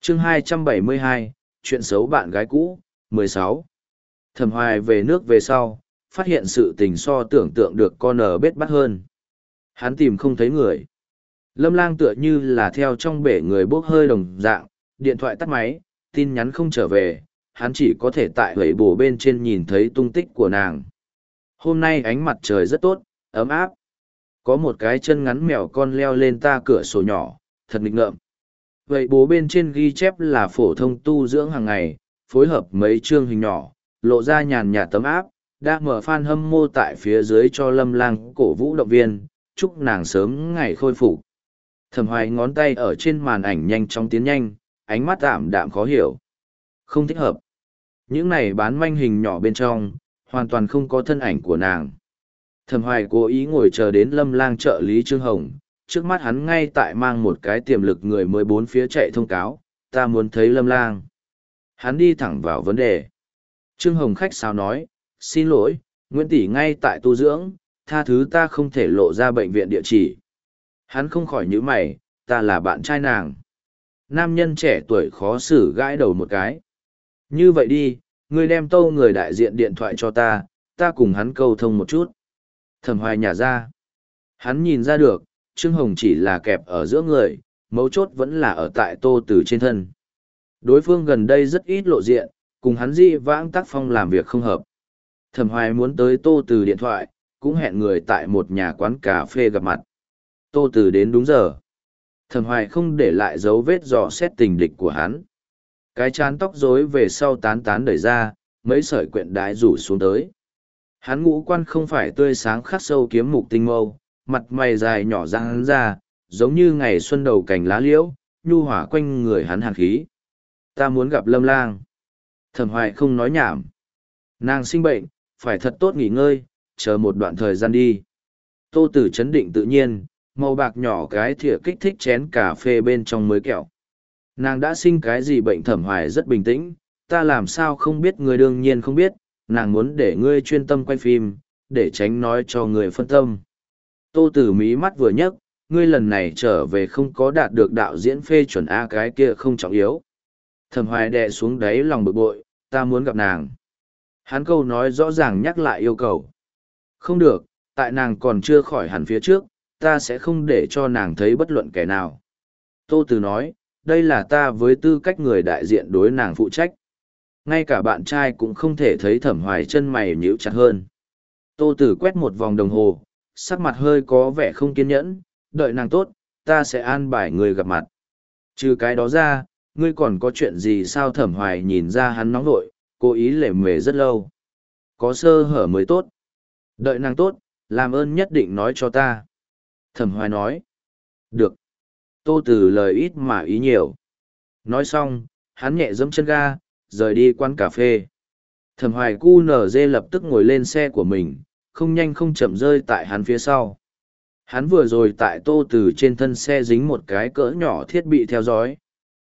Chương 272, chuyện xấu bạn gái cũ, 16. Thẩm Hoài về nước về sau, phát hiện sự tình so tưởng tượng được con ở bết bắt hơn. Hắn tìm không thấy người. Lâm Lang tựa như là theo trong bể người bốc hơi đồng dạng, điện thoại tắt máy, tin nhắn không trở về, hắn chỉ có thể tại hủy bổ bên trên nhìn thấy tung tích của nàng. Hôm nay ánh mặt trời rất tốt, ấm áp. Có một cái chân ngắn mèo con leo lên ta cửa sổ nhỏ, thật nghịch ngợm. Vậy bố bên trên ghi chép là phổ thông tu dưỡng hàng ngày, phối hợp mấy chương hình nhỏ, lộ ra nhàn nhạt tấm áp, đã mở fan hâm mô tại phía dưới cho Lâm Lang cổ vũ động viên, chúc nàng sớm ngày khôi phục. Thẩm Hoài ngón tay ở trên màn ảnh nhanh chóng tiến nhanh, ánh mắt tạm đạm khó hiểu. Không thích hợp. Những này bán manh hình nhỏ bên trong, hoàn toàn không có thân ảnh của nàng. Thẩm Hoài cố ý ngồi chờ đến Lâm Lang trợ lý Trương Hồng, trước mắt hắn ngay tại mang một cái tiềm lực người mới bốn phía chạy thông cáo, ta muốn thấy Lâm Lang. Hắn đi thẳng vào vấn đề. Trương Hồng khách sáo nói, xin lỗi, Nguyễn Tỷ ngay tại tu dưỡng, tha thứ ta không thể lộ ra bệnh viện địa chỉ. Hắn không khỏi nhíu mày, ta là bạn trai nàng. Nam nhân trẻ tuổi khó xử gãi đầu một cái. Như vậy đi, ngươi đem tâu người đại diện điện thoại cho ta cùng hắn câu thông một chút. Thẩm Hoài nhả ra. Hắn nhìn ra được, Trương Hồng chỉ là kẹp ở giữa người, mấu chốt vẫn là ở tại Tô Tử trên thân. Đối phương gần đây rất ít lộ diện, cùng hắn dị vãng tác phong làm việc không hợp. Thẩm Hoài muốn tới Tô Tử điện thoại, cũng hẹn người tại một nhà quán cà phê gặp mặt. Tô Tử đến đúng giờ. Thẩm Hoài không để lại dấu vết dò xét tình địch của hắn. Cái chán tóc rối về sau tán tán đẩy ra, mấy sợi quyện đái rủ xuống tới. Hắn ngũ quan không phải tươi sáng khắc sâu kiếm mục tinh mâu, mặt mày dài nhỏ răng ra, giống như ngày xuân đầu cành lá liễu, nhu hỏa quanh người hắn hàn khí. Ta muốn gặp Lâm Lang. Thẩm Hoài không nói nhảm. Nàng sinh bệnh, phải thật tốt nghỉ ngơi, chờ một đoạn thời gian đi. Tô Tử chấn định tự nhiên, màu bạc nhỏ cái thìa kích thích chén cà phê bên trong mới kẹo. Nàng đã sinh cái gì bệnh? Thẩm Hoài rất bình tĩnh, ta làm sao không biết, người đương nhiên không biết, nàng muốn để ngươi chuyên tâm quay phim, để tránh nói cho người phân tâm. Tô Tử mí mắt vừa nhấc, ngươi lần này trở về không có đạt được đạo diễn phê chuẩn A, cái kia không trọng yếu. Thẩm Hoài đè xuống đáy lòng bực bội, ta muốn gặp nàng. Hắn câu nói rõ ràng nhắc lại yêu cầu. Không được, tại nàng còn chưa khỏi hẳn phía trước, ta sẽ không để cho nàng thấy bất luận kẻ nào. Tô Tử nói, đây là ta với tư cách người đại diện đối nàng phụ trách. Ngay cả bạn trai cũng không thể thấy. Thẩm Hoài chân mày nhíu chặt hơn. Tô Tử quét một vòng đồng hồ, sắc mặt hơi có vẻ không kiên nhẫn, đợi nàng tốt, ta sẽ an bài người gặp mặt. Trừ cái đó ra, ngươi còn có chuyện gì sao? Thẩm Hoài nhìn ra hắn nóng vội, cố ý lề mề rất lâu. Có sơ hở mới tốt. Đợi nàng tốt, làm ơn nhất định nói cho ta. Thẩm Hoài nói. Được. Tô Tử lời ít mà ý nhiều. Nói xong, hắn nhẹ giẫm chân ga, rời đi quán cà phê. Thẩm Hoài QNZ lập tức ngồi lên xe của mình, không nhanh không chậm rơi tại hắn phía sau. Hắn vừa rồi tại Tô Tử trên thân xe dính một cái cỡ nhỏ thiết bị theo dõi.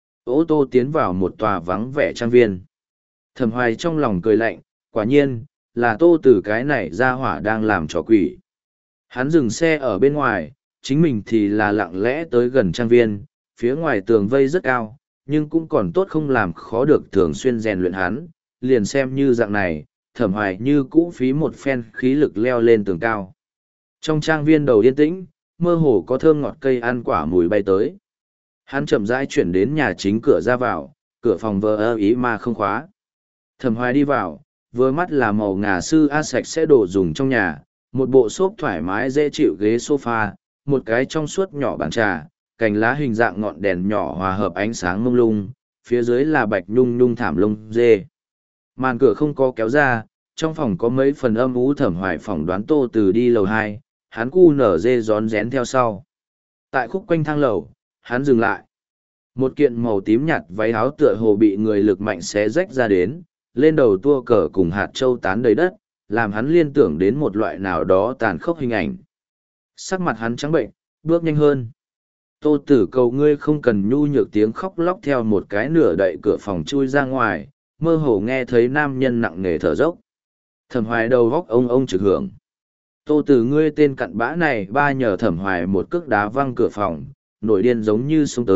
Ô tô tiến vào một tòa vắng vẻ trang viên. Thẩm Hoài trong lòng cười lạnh, quả nhiên, là Tô Tử cái này ra hỏa đang làm trò quỷ. Hắn dừng xe ở bên ngoài, chính mình thì là lặng lẽ tới gần trang viên, phía ngoài tường vây rất cao, nhưng cũng còn tốt không làm khó được thường xuyên rèn luyện hắn, liền xem như dạng này, Thẩm Hoài như cũ phí một phen khí lực leo lên tường cao. Trong trang viên đầu yên tĩnh, mơ hồ có thơm ngọt cây ăn quả mùi bay tới. Hắn chậm rãi chuyển đến nhà chính cửa ra vào, cửa phòng vờ ơ ý mà không khóa. Thẩm Hoài đi vào, vừa mắt là màu ngà sư a sạch sẽ đồ dùng trong nhà, một bộ xốp thoải mái dễ chịu ghế sofa, một cái trong suốt nhỏ bàn trà, cành lá hình dạng ngọn đèn nhỏ hòa hợp ánh sáng mông lung, phía dưới là bạch nhung nhung thảm lông dê. Màn cửa không có kéo ra, trong phòng có mấy phần âm ú. Thẩm Hoài phỏng đoán Tô Tử đi lầu 2, hắn cu nở dê rón rén theo sau. Tại khúc quanh thang lầu, hắn dừng lại. Một kiện màu tím nhạt váy áo tựa hồ bị người lực mạnh xé rách ra đến, lên đầu tua cờ cùng hạt châu tán đầy đất, làm hắn liên tưởng đến một loại nào đó tàn khốc hình ảnh. Sắc mặt hắn trắng bệnh, bước nhanh hơn. Tô Tử cầu ngươi không cần, nhu nhược tiếng khóc lóc theo một cái nửa đậy cửa phòng chui ra ngoài, mơ hồ nghe thấy nam nhân nặng nề thở dốc. Thẩm Hoài đầu góc ông trực hưởng. Tô Tử ngươi tên cặn bã này, ba nhờ Thẩm Hoài một cước đá văng cửa phòng, nổi điên giống như xuống tới,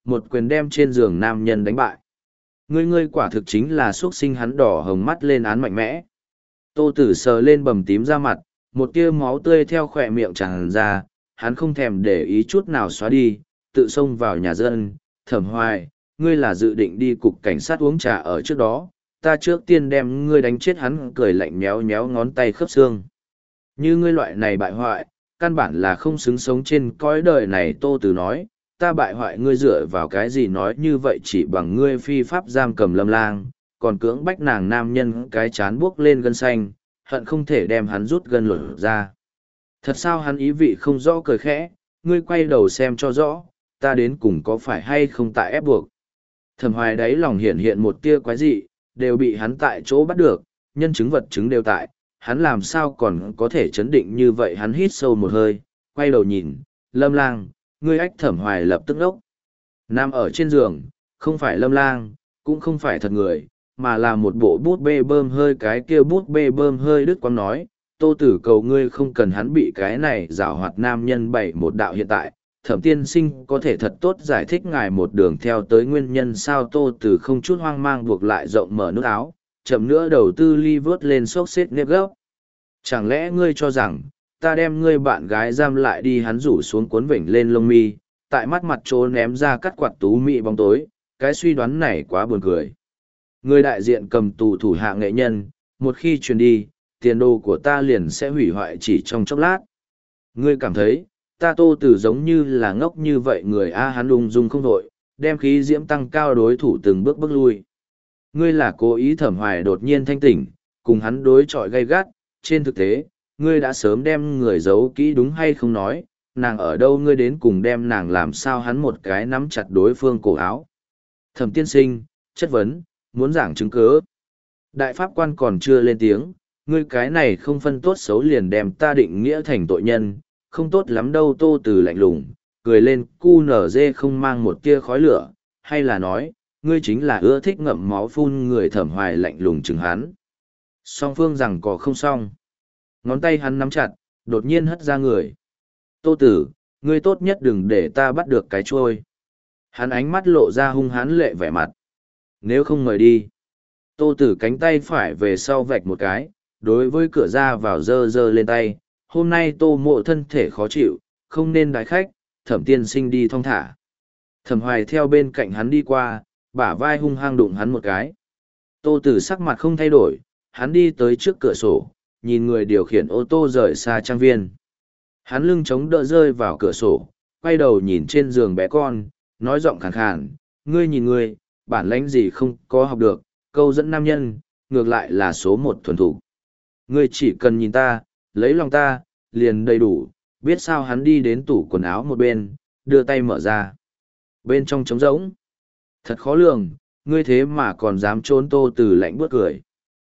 một quyền đem trên giường nam nhân đánh bại. Ngươi quả thực chính là xuất sinh, hắn đỏ hồng mắt lên án mạnh mẽ. Tô Tử sờ lên bầm tím ra mặt, một tia máu tươi theo khỏe miệng tràn ra, hắn không thèm để ý chút nào xóa đi, tự xông vào nhà dân. Thẩm Hoài, ngươi là dự định đi cục cảnh sát uống trà ở trước đó, ta trước tiên đem ngươi đánh chết. Hắn cười lạnh méo méo ngón tay khớp xương. Như ngươi loại này bại hoại, căn bản là không xứng sống trên cõi đời này. Tô Tử nói, ta bại hoại ngươi dựa vào cái gì nói như vậy? Chỉ bằng ngươi phi pháp giam cầm Lâm Lang, còn cưỡng bách nàng. Nam nhân cái chán buốc lên gân xanh, hận không thể đem hắn rút gân lột ra. Thật sao? Hắn ý vị không rõ cười khẽ, ngươi quay đầu xem cho rõ, ta đến cùng có phải hay không tại ép buộc. Thẩm Hoài đáy lòng hiện hiện một tia quái dị, đều bị hắn tại chỗ bắt được, nhân chứng vật chứng đều tại, hắn làm sao còn có thể chấn định như vậy? Hắn hít sâu một hơi, quay đầu nhìn, Lâm Lang, ngươi ách. Thẩm Hoài lập tức ốc. Nằm ở trên giường, không phải Lâm Lang, cũng không phải thật người, mà là một bộ bút bê bơm hơi. Cái kia bút bê bơm hơi đứt quãng nói, Tô Tử cầu ngươi không cần hắn bị cái này giảo hoạt nam nhân bày một đạo. Hiện tại Thẩm tiên sinh có thể thật tốt giải thích ngài một đường theo tới nguyên nhân sao? Tô Tử không chút hoang mang buộc lại rộng mở nút áo, chậm nữa đầu tư ly vớt lên xốc xếp nếp gốc. Chẳng lẽ ngươi cho rằng ta đem ngươi bạn gái giam lại đi? Hắn rủ xuống cuốn vểnh lên lông mi, tại mắt mặt trố ném ra cắt quạt tú mị bóng tối. Cái suy đoán này quá buồn cười. Người đại diện cầm tù thủ hạ nghệ nhân, một khi truyền đi, tiền đồ của ta liền sẽ hủy hoại chỉ trong chốc lát. Ngươi cảm thấy ta Tô Tử giống như là ngốc như vậy người a? Hắn ung dung không đội, đem khí diễm tăng cao, đối thủ từng bước bước lui. Ngươi là cố ý. Thẩm Hoài đột nhiên thanh tỉnh, cùng hắn đối chọi gay gắt. Trên thực tế, ngươi đã sớm đem người giấu kỹ đúng hay không? Nói, nàng ở đâu? Ngươi đến cùng đem nàng làm sao? Hắn một cái nắm chặt đối phương cổ áo. Thẩm tiên sinh, chất vấn, muốn giảng chứng cứ. Đại pháp quan còn chưa lên tiếng, ngươi cái này không phân tốt xấu liền đem ta định nghĩa thành tội nhân, không tốt lắm đâu. Tô Tử lạnh lùng, cười lên, cu nở dê không mang một tia khói lửa, hay là nói, ngươi chính là ưa thích ngậm máu phun người? Thẩm Hoài lạnh lùng chừng hắn. Song phương rằng có không xong. Ngón tay hắn nắm chặt, đột nhiên hất ra người. Tô Tử, ngươi tốt nhất đừng để ta bắt được cái trôi. Hắn ánh mắt lộ ra hung hãn lệ vẻ mặt. Nếu không mời đi. Tô Tử cánh tay phải về sau vạch một cái, đối với cửa ra vào giơ giơ lên tay. Hôm nay Tô Mộ thân thể khó chịu, không nên đái khách, Thẩm tiên sinh đi thong thả. Thẩm Hoài theo bên cạnh hắn đi qua, bả vai hung hăng đụng hắn một cái. Tô Tử sắc mặt không thay đổi, hắn đi tới trước cửa sổ, nhìn người điều khiển ô tô rời xa trang viên. Hắn lưng chống đỡ rơi vào cửa sổ, quay đầu nhìn trên giường bé con, nói giọng khàn khàn, ngươi nhìn ngươi, bản lãnh gì không có học được, câu dẫn nam nhân, ngược lại là số một thuần thủ. Ngươi chỉ cần nhìn ta, lấy lòng ta, liền đầy đủ, biết sao? Hắn đi đến tủ quần áo một bên, đưa tay mở ra. Bên trong trống rỗng. Thật khó lường, ngươi thế mà còn dám trốn. Tô Tử lạnh buốt cười.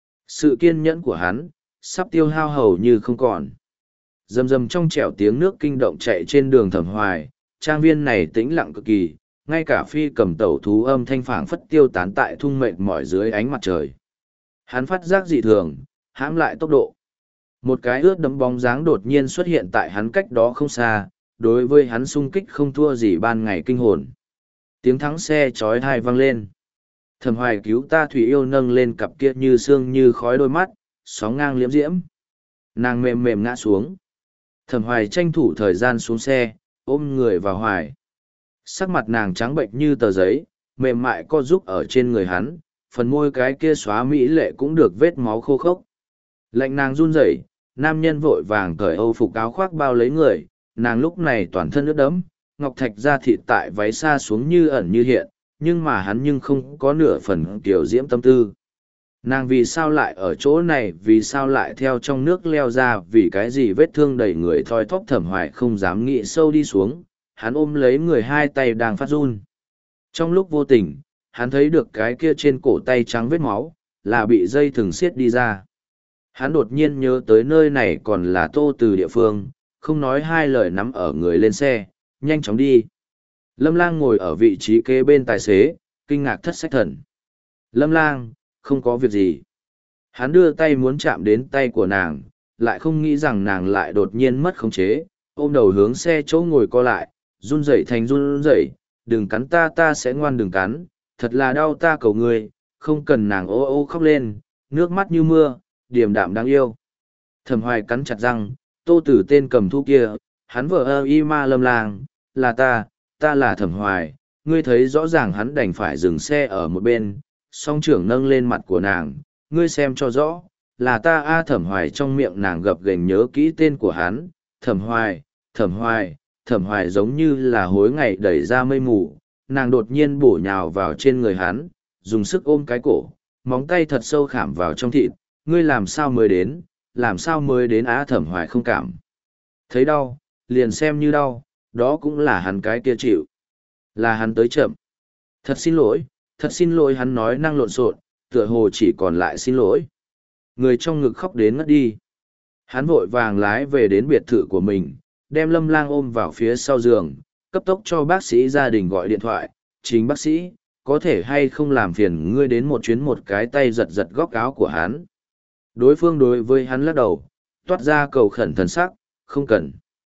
Sự kiên nhẫn của hắn sắp tiêu hao hầu như không còn. Rầm rầm trong trẻo tiếng nước kinh động chạy trên đường Thẩm Hoài, trang viên này tĩnh lặng cực kỳ, ngay cả phi cầm tẩu thú âm thanh phảng phất tiêu tán tại thung mệt mỏi dưới ánh mặt trời. Hắn phát giác dị thường, hãm lại tốc độ. Một cái ướt đẫm bóng dáng đột nhiên xuất hiện tại hắn cách đó không xa, đối với hắn xung kích không thua gì ban ngày kinh hồn. Tiếng thắng xe chói tai vang lên. Thẩm Hoài cứu ta Thủy Yêu nâng lên cặp kia như sương như khói đôi mắt, sóng ngang liễm diễm. Nàng mềm mềm ngã xuống. Thẩm Hoài tranh thủ thời gian xuống xe, ôm người vào Hoài. Sắc mặt nàng trắng bệnh như tờ giấy, mềm mại co rúc ở trên người hắn, phần môi cái kia xóa mỹ lệ cũng được vết máu khô khốc. Lạnh nàng run rẩy, nam nhân vội vàng cởi âu phục áo khoác bao lấy người, nàng lúc này toàn thân ướt đẫm, ngọc thạch da thịt tại váy xa xuống như ẩn như hiện, nhưng mà hắn nhưng không có nửa phần kiểu diễm tâm tư. Nàng vì sao lại ở chỗ này, vì sao lại theo trong nước leo ra, vì cái gì vết thương đầy người thoi thóp. Thẩm Hoài không dám nghĩ sâu đi xuống, hắn ôm lấy người, hai tay đang phát run. Trong lúc vô tình, hắn thấy được cái kia trên cổ tay trắng vết máu, là bị dây thừng xiết đi ra. Hắn đột nhiên nhớ tới nơi này còn là Tô Từ địa phương, không nói hai lời nắm ở người lên xe, nhanh chóng đi. Lâm Lang ngồi ở vị trí kế bên tài xế, kinh ngạc thất sách thần. Lâm Lang, không có việc gì. Hắn đưa tay muốn chạm đến tay của nàng, lại không nghĩ rằng nàng lại đột nhiên mất khống chế, ôm đầu hướng xe chỗ ngồi co lại, run rẩy thành run rẩy, đừng cắn ta, ta sẽ ngoan, đừng cắn, thật là đau, ta cầu ngươi, không cần. Nàng ô ô khóc lên, nước mắt như mưa, điềm đạm đáng yêu. Thẩm Hoài cắn chặt răng, Tô Tử tên cầm thú kia, hắn vợ ơ y ma Lâm Lang, là ta là Thẩm Hoài. Ngươi thấy rõ ràng hắn đành phải dừng xe ở một bên, song trưởng nâng lên mặt của nàng, ngươi xem cho rõ, là ta a. Thẩm Hoài trong miệng nàng gập ghềnh nhớ kỹ tên của hắn, Thẩm Hoài, Thẩm Hoài. Thẩm Hoài giống như là hối ngày đẩy ra mây mù, nàng đột nhiên bổ nhào vào trên người hắn, dùng sức ôm cái cổ, móng tay thật sâu khảm vào trong thịt. Ngươi làm sao mới đến, làm sao mới đến á. Thẩm Hoài không cảm thấy đau, liền xem như đau, đó cũng là hắn cái kia chịu, là hắn tới chậm. Thật xin lỗi, hắn nói năng lộn xộn, tựa hồ chỉ còn lại xin lỗi. Người trong ngực khóc đến ngất đi. Hắn vội vàng lái về đến biệt thự của mình, đem Lâm Lang ôm vào phía sau giường, cấp tốc cho bác sĩ gia đình gọi điện thoại. Chính bác sĩ, có thể hay không làm phiền ngươi đến một chuyến. Một cái tay giật giật góc áo của hắn. Đối phương đối với hắn lắc đầu, toát ra cầu khẩn thần sắc, không cần.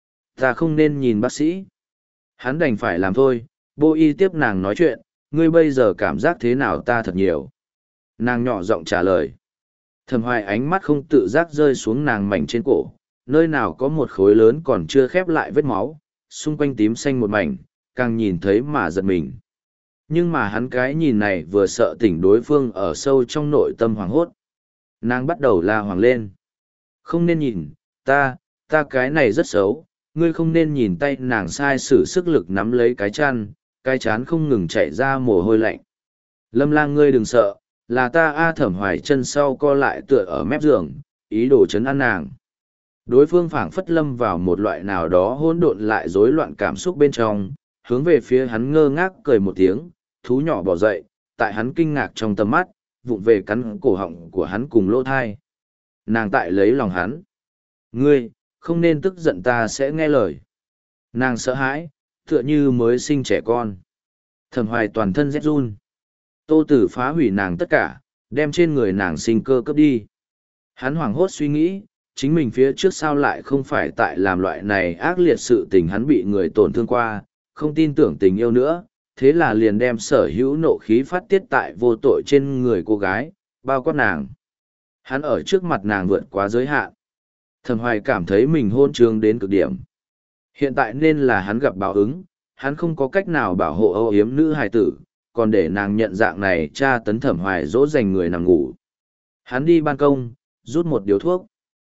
Ta không nên nhìn bác sĩ. Hắn đành phải làm thôi. Bô y tiếp nàng nói chuyện, ngươi bây giờ cảm giác thế nào? Ta thật nhiều. Nàng nhỏ giọng trả lời. Thẩm Hoài ánh mắt không tự giác rơi xuống nàng mảnh trên cổ, nơi nào có một khối lớn còn chưa khép lại vết máu, xung quanh tím xanh một mảnh, càng nhìn thấy mà giật mình. Nhưng mà hắn cái nhìn này vừa sợ tỉnh đối phương ở sâu trong nội tâm hoảng hốt. Nàng bắt đầu la hoảng lên. Không nên nhìn, ta cái này rất xấu, ngươi không nên nhìn. Tay nàng sai sử sức lực nắm lấy cái chăn, cái chán không ngừng chảy ra mồ hôi lạnh. Lâm Lang, ngươi đừng sợ, là ta a. Thẩm Hoài chân sau co lại tựa ở mép giường, ý đồ chấn an nàng. Đối phương phảng phất lâm vào một loại nào đó hỗn độn lại rối loạn cảm xúc bên trong, hướng về phía hắn ngơ ngác cười một tiếng, thú nhỏ bỏ dậy, tại hắn kinh ngạc trong tầm mắt, vụng về cắn cổ họng của hắn cùng lỗ thai. Nàng tại lấy lòng hắn. Ngươi, không nên tức giận, ta sẽ nghe lời. Nàng sợ hãi, tựa như mới sinh trẻ con. Thẩm Hoài toàn thân rét run. Tô Tử phá hủy nàng tất cả, đem trên người nàng sinh cơ cướp đi. Hắn hoảng hốt suy nghĩ, chính mình phía trước sao lại không phải tại làm loại này ác liệt sự tình. Hắn bị người tổn thương qua, không tin tưởng tình yêu nữa, thế là liền đem sở hữu nộ khí phát tiết tại vô tội trên người cô gái, bao quát nàng. Hắn ở trước mặt nàng vượt quá giới hạn. Thẩm Hoài cảm thấy mình hôn trương đến cực điểm. Hiện tại nên là hắn gặp báo ứng, hắn không có cách nào bảo hộ âu yếm nữ hài tử, còn để nàng nhận dạng này tra tấn. Thẩm Hoài dỗ dành người nằm ngủ. Hắn đi ban công, rút một điếu thuốc.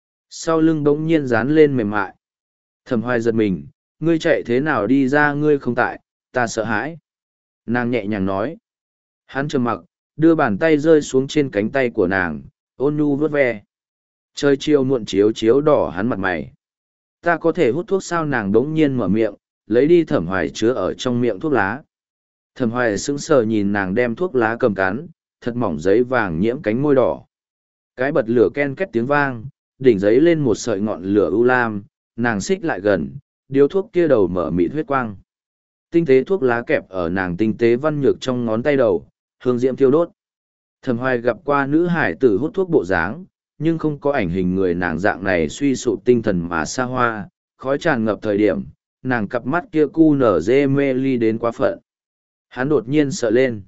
Sau lưng bỗng nhiên dán lên mềm mại. Thẩm Hoài giật mình, ngươi chạy thế nào đi ra? Ngươi không tại, ta sợ hãi. Nàng nhẹ nhàng nói. Hắn trầm mặc, đưa bàn tay rơi xuống trên cánh tay của nàng, ôn nhu vuốt ve. Trời chiều muộn chiếu chiếu đỏ hắn mặt mày. Ta có thể hút thuốc sao? Nàng đống nhiên mở miệng, lấy đi Thẩm Hoài chứa ở trong miệng thuốc lá. Thẩm Hoài sững sờ nhìn nàng đem thuốc lá cầm cắn, thật mỏng giấy vàng nhiễm cánh môi đỏ. Cái bật lửa ken két tiếng vang, đỉnh giấy lên một sợi ngọn lửa u lam, nàng xích lại gần, điếu thuốc kia đầu mở mịt huyết quang. Tinh tế thuốc lá kẹp ở nàng tinh tế văn nhược trong ngón tay đầu, hương diễm thiêu đốt. Thẩm Hoài gặp qua nữ hải tử hút thuốc bộ dáng, nhưng không có ảnh hình người nàng dạng này suy sụp tinh thần mà xa hoa, khói tràn ngập thời điểm, nàng cặp mắt kia cu nở dê mê ly đến quá phận. Hắn đột nhiên sợ lên.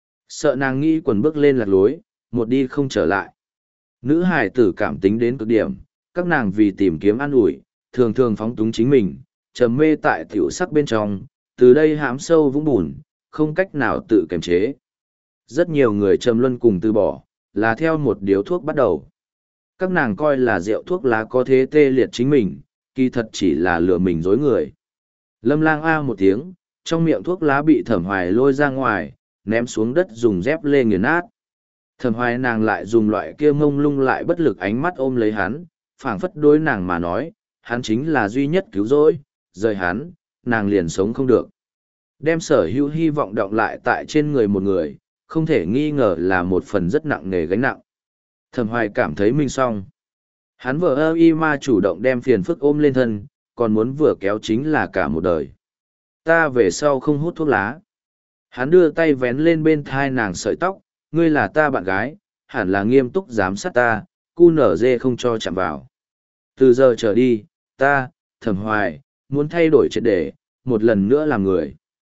Sợ nàng nghĩ quần bước lên lạc lối, một đi không trở lại. Nữ hải tử cảm tính đến cực điểm, các nàng vì tìm kiếm an ủi, thường thường phóng túng chính mình, trầm mê tại tiểu sắc bên trong, từ đây hãm sâu vũng bùn, không cách nào tự kiềm chế. Rất nhiều người trầm luân cùng từ bỏ, là theo một điếu thuốc bắt đầu. Các nàng coi là rượu thuốc lá có thế tê liệt chính mình, kỳ thật chỉ là lừa mình dối người. Lâm Lang a một tiếng, trong miệng thuốc lá bị Thẩm Hoài lôi ra ngoài, ném xuống đất dùng dép lê nghiền nát. Thẩm Hoài nàng lại dùng loại kia mông lung lại bất lực ánh mắt ôm lấy hắn, phảng phất đối nàng mà nói, hắn chính là duy nhất cứu rỗi, rời hắn, nàng liền sống không được. Đem sở hữu hy vọng đọng lại tại trên người một người, không thể nghi ngờ là một phần rất nặng nề gánh nặng. Thẩm Hoài cảm thấy mình xong. Hắn vợ ơ y ma chủ động đem phiền phức ôm lên thân, còn muốn vừa kéo chính là cả một đời. Ta về sau không hút thuốc lá. Hắn đưa tay vén lên bên thai nàng sợi tóc, ngươi là ta bạn gái, hẳn là nghiêm túc giám sát ta, cu nở dê không cho chạm vào. Từ giờ trở đi, ta, Thẩm Hoài, muốn thay đổi triệt để, một lần nữa làm người.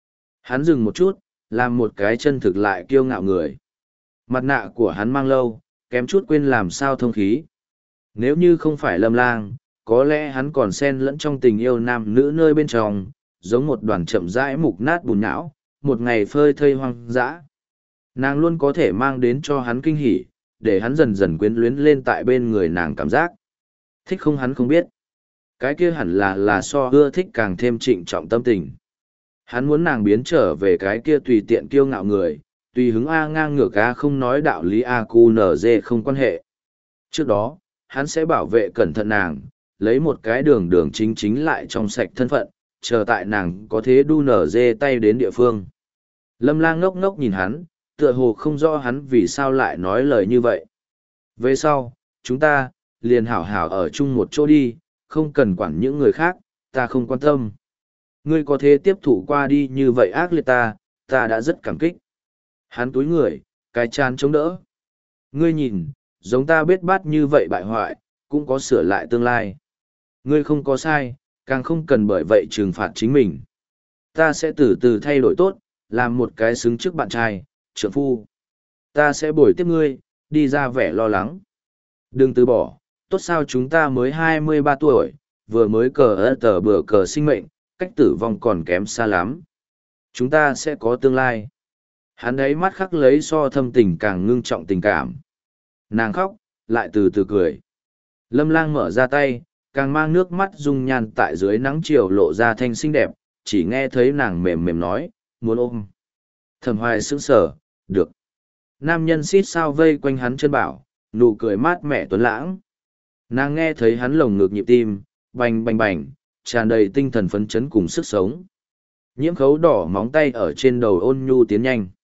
Hắn dừng một chút, làm một cái chân thực lại kiêu ngạo người. Mặt nạ của hắn mang lâu, kém chút quên làm sao thông khí. Nếu như không phải Lâm Lang, có lẽ hắn còn xen lẫn trong tình yêu nam nữ nơi bên trong, giống một đoàn chậm rãi mục nát bùn não, một ngày phơi thây hoang dã. Nàng luôn có thể mang đến cho hắn kinh hỉ, để hắn dần dần quyến luyến lên tại bên người nàng cảm giác. Thích không hắn không biết. Cái kia hẳn là so ưa thích càng thêm trịnh trọng tâm tình. Hắn muốn nàng biến trở về cái kia tùy tiện kiêu ngạo người, tùy hứng A ngang ngược A không nói đạo lý A cu nở dê không quan hệ. Trước đó, hắn sẽ bảo vệ cẩn thận nàng, lấy một cái đường đường chính chính lại trong sạch thân phận, chờ tại nàng có thế đu nở dê tay đến địa phương. Lâm Lang ngốc ngốc nhìn hắn, tựa hồ không rõ hắn vì sao lại nói lời như vậy. Về sau, chúng ta, liền hảo hảo ở chung một chỗ đi, không cần quản những người khác, ta không quan tâm. Ngươi có thể tiếp thụ qua đi như vậy ác liệt ta đã rất cảm kích. Hắn túi người, cái chán chống đỡ. Ngươi nhìn, giống ta biết bát như vậy bại hoại, cũng có sửa lại tương lai. Ngươi không có sai, càng không cần bởi vậy trừng phạt chính mình. Ta sẽ từ từ thay đổi tốt, làm một cái xứng trước bạn trai, trượng phu. Ta sẽ bồi tiếp ngươi, đi ra vẻ lo lắng. Đừng từ bỏ, tốt sao chúng ta mới 23 tuổi, vừa mới cờ tờ bừa cờ sinh mệnh, cách tử vong còn kém xa lắm. Chúng ta sẽ có tương lai. Hắn ấy mắt khắc lấy so thâm tình càng ngưng trọng tình cảm. Nàng khóc, lại từ từ cười. Lâm Lang mở ra tay, càng mang nước mắt dung nhan tại dưới nắng chiều lộ ra thanh xinh đẹp, chỉ nghe thấy nàng mềm mềm nói, muốn ôm. Thẩm Hoài sững sờ, được. Nam nhân xít sao vây quanh hắn chân bảo, nụ cười mát mẻ tuấn lãng. Nàng nghe thấy hắn lồng ngực nhịp tim, bành bành bành, tràn đầy tinh thần phấn chấn cùng sức sống. Nhiễm khấu đỏ móng tay ở trên đầu ôn nhu tiến nhanh.